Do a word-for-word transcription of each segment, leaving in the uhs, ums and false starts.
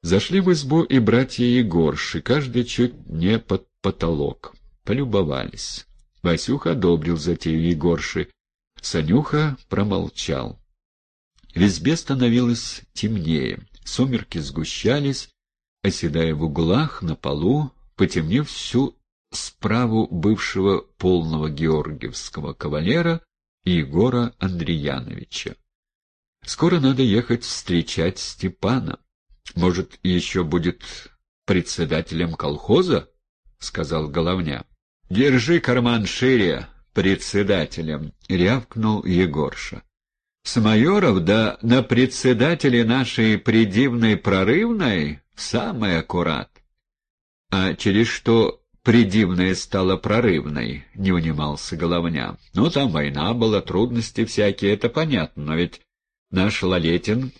Зашли в избу и братья Егорши, каждый чуть не под потолок. Полюбовались. Васюха одобрил затею Егорши. Санюха промолчал. В избе становилось темнее. Сумерки сгущались, оседая в углах, на полу, потемнев всю справу бывшего полного георгиевского кавалера Егора Андреяновича. Скоро надо ехать встречать Степана. Может, еще будет председателем колхоза? — сказал Головня. — Держи карман шире, председателем, — рявкнул Егорша. — С майоров да на председателе нашей придивной прорывной самый аккурат. — А через что придивная стала прорывной? — не унимался Головня. — Ну, там война была, трудности всякие, это понятно, но ведь наш Лалетин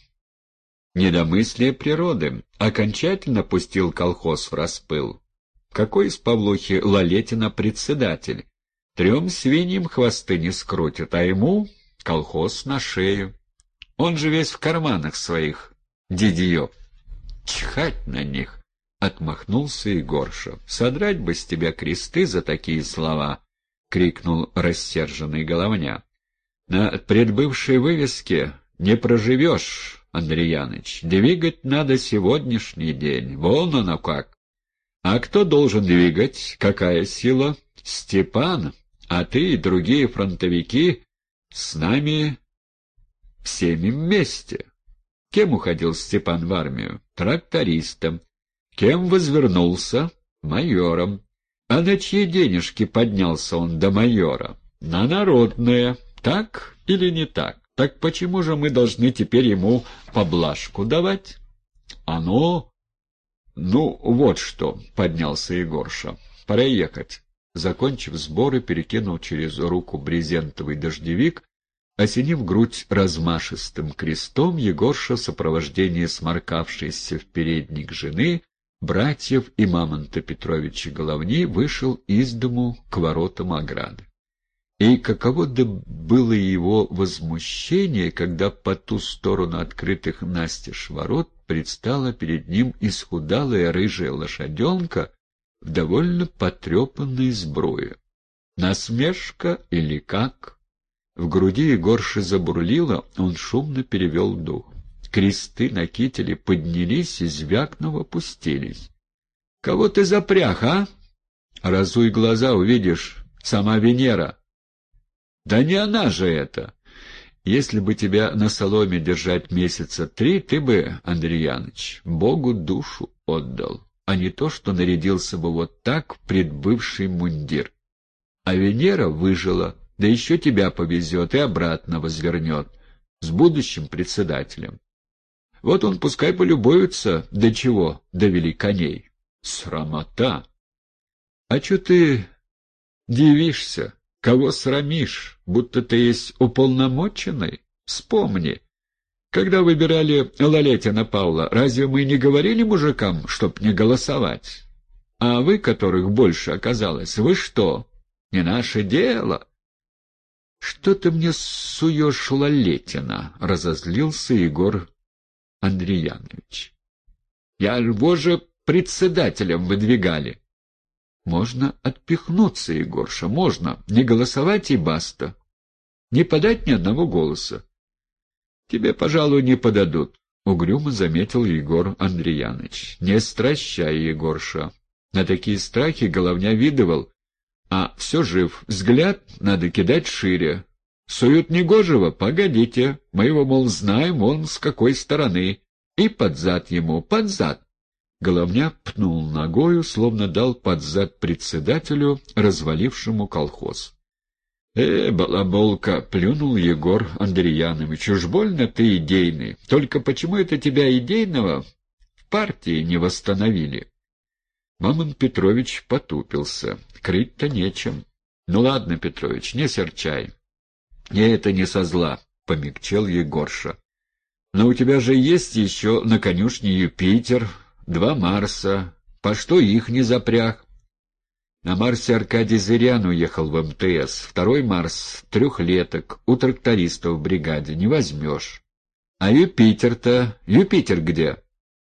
недомыслие природы окончательно пустил колхоз в распыл. Какой из Павлухи Лалетина председатель? Трем свиньям хвосты не скрутят, а ему колхоз на шею. Он же весь в карманах своих, дидьё. Чхать на них! — отмахнулся Егорша. — Содрать бы с тебя кресты за такие слова! — крикнул рассерженный Головня. — На предбывшей вывеске не проживешь, Андрей Яныч. Двигать надо сегодняшний день. Вон оно как. А кто должен двигать? Какая сила? Степан, а ты и другие фронтовики с нами всеми вместе. Кем уходил Степан в армию? Трактористом. Кем возвернулся? Майором. А на чьи денежки поднялся он до майора? На народные. Так или не так? Так почему же мы должны теперь ему поблажку давать? Оно... Ну, вот что, — поднялся Егорша. Пора ехать. Закончив сборы, перекинул через руку брезентовый дождевик, осенив грудь размашистым крестом, Егорша в сопровождении сморкавшейся в передник жены, братьев и Мамонта Петровича Головни вышел из дому к воротам ограды. И каково да было его возмущение, когда по ту сторону открытых настежь ворот предстала перед ним исхудалая рыжая лошаденка в довольно потрепанной сбруе. Насмешка или как? В груди Егорши забурлило, он шумно перевел дух. Кресты на кителе поднялись и звякнув опустились. — Кого ты запряг, а? — Разуй глаза, увидишь, сама Венера. — Да не она же это! Если бы тебя на соломе держать месяца три, ты бы, Андрей Яныч, Богу душу отдал, а не то, что нарядился бы вот так в предбывший мундир. А Венера выжила, да еще тебя повезет и обратно возвернет, с будущим председателем. Вот он пускай полюбуется, до чего довели коней. Срамота! А че ты дивишься? Кого срамишь, будто ты есть уполномоченный? Вспомни, когда выбирали Лалетина Павла, разве мы не говорили мужикам, чтоб не голосовать? А вы, которых больше оказалось, вы что? Не наше дело. Что ты мне суешь Лалетина? — разозлился Егор Андреянович. Я его же председателем выдвигали. Можно отпихнуться, Егорша, можно. Не голосовать и баста. Не подать ни одного голоса. Тебе, пожалуй, не подадут, — угрюмо заметил Егор Андреяныч. Не стращай, Егорша. На такие страхи Головня видывал, а все жив. Взгляд надо кидать шире. Суют негожего? Погодите. Мы его, мол, знаем, он с какой стороны. И под зад ему, под зад. Головня пнул ногою, словно дал под зад председателю, развалившему колхоз. — Э, балаболка! — плюнул Егор Андреянович. — Уж больно ты идейный. Только почему это тебя идейного в партии не восстановили? Мамон Петрович потупился. Крыть-то нечем. — Ну ладно, Петрович, не серчай. — Не, это не со зла, — помягчел Егорша. — Но у тебя же есть еще на конюшне Юпитер, два Марса. По что их не запряг? На Марсе Аркадий Зырян уехал в эм тэ эс. Второй Марс — трехлеток, у трактористов в бригаде. Не возьмешь. А Юпитер-то... Юпитер где?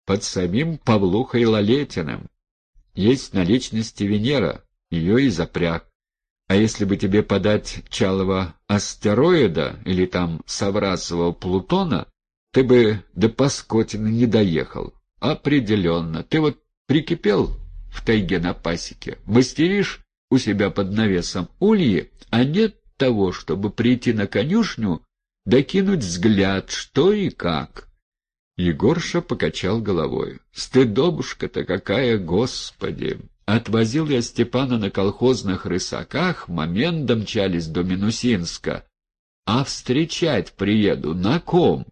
под самим Павлухой Лалетиным. Есть наличности Венера, ее и запряг. А если бы тебе подать чалого астероида или там Саврасового Плутона, ты бы до Паскотина не доехал. Определенно. Ты вот прикипел в тайге на пасеке, мастеришь у себя под навесом ульи, а нет того, чтобы прийти на конюшню, докинуть взгляд, что и как. Егорша покачал головой. Стыдобушка-то какая, Господи! Отвозил я Степана на колхозных рысаках, момент домчались до Минусинска. А встречать приеду на ком?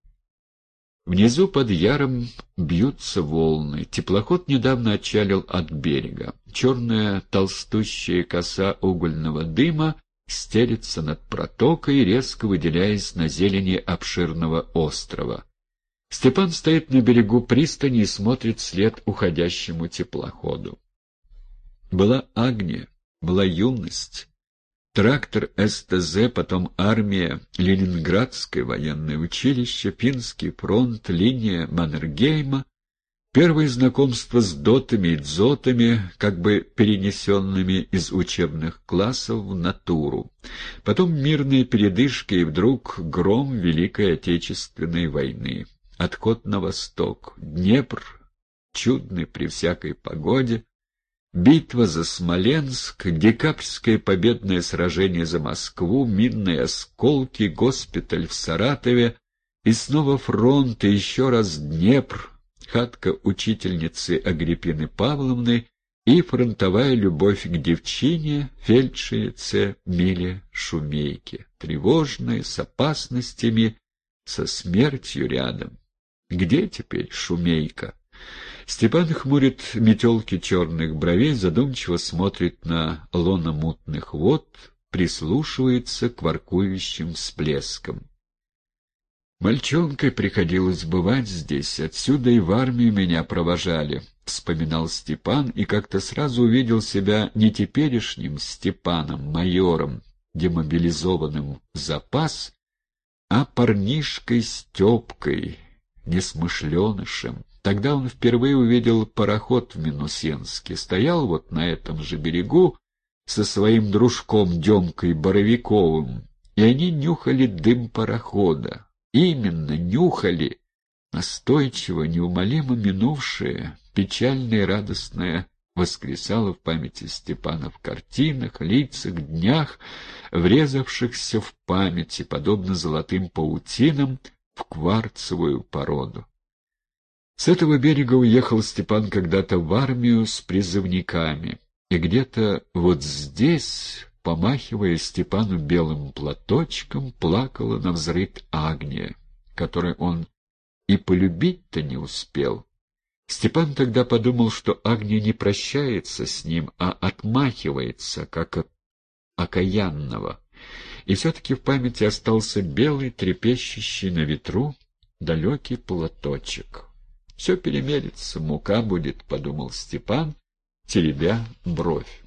Внизу под Яром бьются волны. Теплоход недавно отчалил от берега. Черная толстущая коса угольного дыма стелется над протокой, резко выделяясь на зелени обширного острова. Степан стоит на берегу пристани и смотрит вслед уходящему теплоходу. Была Агния, была юность. Трактор СТЗ, потом армия, Ленинградское военное училище, Финский фронт, линия Маннергейма, первые знакомства с дотами и дзотами, как бы перенесенными из учебных классов в натуру. Потом мирная передышка и вдруг гром Великой Отечественной войны. Отход на восток, Днепр, чудный при всякой погоде, битва за Смоленск, декабрьское победное сражение за Москву, минные осколки, госпиталь в Саратове, и снова фронт, и еще раз Днепр, хатка учительницы Агриппины Павловны и фронтовая любовь к девчине, фельдшерице Миле Шумейке, тревожная, с опасностями, со смертью рядом. Где теперь Шумейка? Степан хмурит метелки черных бровей, задумчиво смотрит на лоно мутных вод, прислушивается к воркующим всплескам. «Мальчонкой приходилось бывать здесь, отсюда и в армию меня провожали», — вспоминал Степан, и как-то сразу увидел себя не теперешним Степаном, майором, демобилизованным в запас, а парнишкой Степкой, несмышленышем. Тогда он впервые увидел пароход в Минусинске, стоял вот на этом же берегу со своим дружком Демкой Боровиковым, и они нюхали дым парохода. Именно нюхали, настойчиво, неумолимо минувшее, печальное и радостное воскресало в памяти Степана в картинах, лицах, днях, врезавшихся в памяти, подобно золотым паутинам, в кварцевую породу. С этого берега уехал Степан когда-то в армию с призывниками, и где-то вот здесь, помахивая Степану белым платочком, плакала навзрыд Агния, которой он и полюбить-то не успел. Степан тогда подумал, что Агния не прощается с ним, а отмахивается, как от окаянного. И все-таки в памяти остался белый, трепещущий на ветру, далекий платочек. «Все перемелется, мука будет», — подумал Степан, теребя бровь.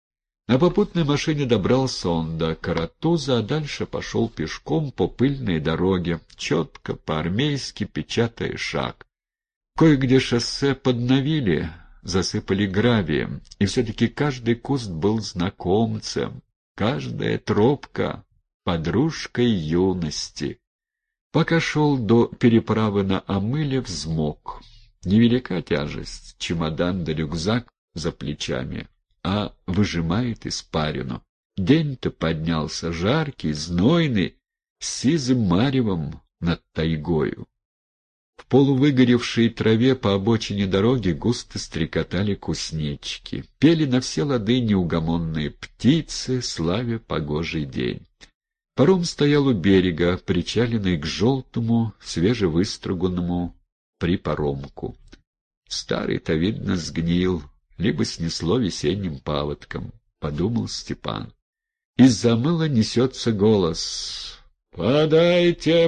На попутной машине добрался он до Каратуза, а дальше пошел пешком по пыльной дороге, четко, по-армейски печатая шаг. Кое-где шоссе подновили, засыпали гравием, и все-таки каждый куст был знакомцем, каждая тропка — подружкой юности. Пока шел до переправы на Амыле, взмок. Невелика тяжесть, чемодан да рюкзак за плечами, а выжимает испарину. День-то поднялся жаркий, знойный, с сизым маревом над тайгою. В полувыгоревшей траве по обочине дороги густо стрекотали кузнечики. Пели на все лады неугомонные птицы, славя погожий день. Паром стоял у берега, причаленный к желтому, свежевыструганному припаромку. Старый-то, видно, сгнил, либо снесло весенним паводком, — подумал Степан. Из-за мыла несется голос: «Подайте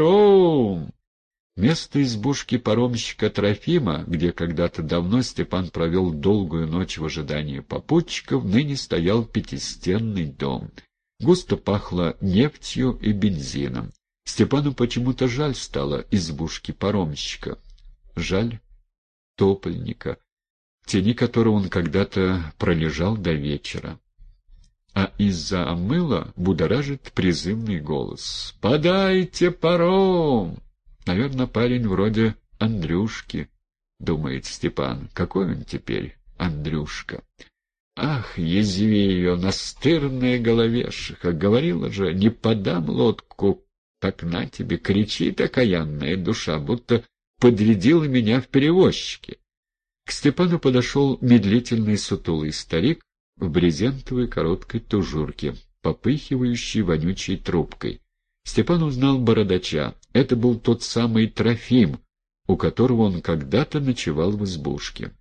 паром!» Вместо избушки паромщика Трофима, где когда-то давно Степан провел долгую ночь в ожидании попутчиков, ныне стоял пятистенный дом. Густо пахло нефтью и бензином. Степану почему-то жаль стало избушки паромщика. Жаль топольника, в тени которого он когда-то пролежал до вечера. А из-за омыла будоражит призывный голос: «Подайте паром!» Наверное, парень вроде Андрюшки, думает Степан. Какой он теперь, Андрюшка? Ах, язви ее, настырная головешиха! Говорила же, не подам лодку, так на тебе, кричит окаянная душа, будто подрядила меня в перевозчике. К Степану подошел медлительный сутулый старик в брезентовой короткой тужурке, попыхивающий вонючей трубкой. Степан узнал бородача. Это был тот самый Трофим, у которого он когда-то ночевал в избушке.